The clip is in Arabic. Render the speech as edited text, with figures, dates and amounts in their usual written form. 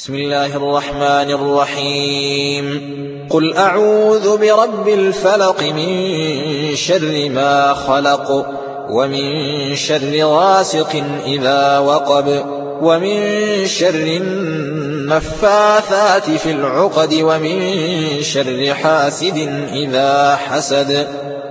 بسم الله الرحمن الرحيم. قل أعوذ برب الفلق من شر ما خلق ومن شر غاسق إذا وقب ومن شر النفاثات في العقد ومن شر حاسد إذا حسد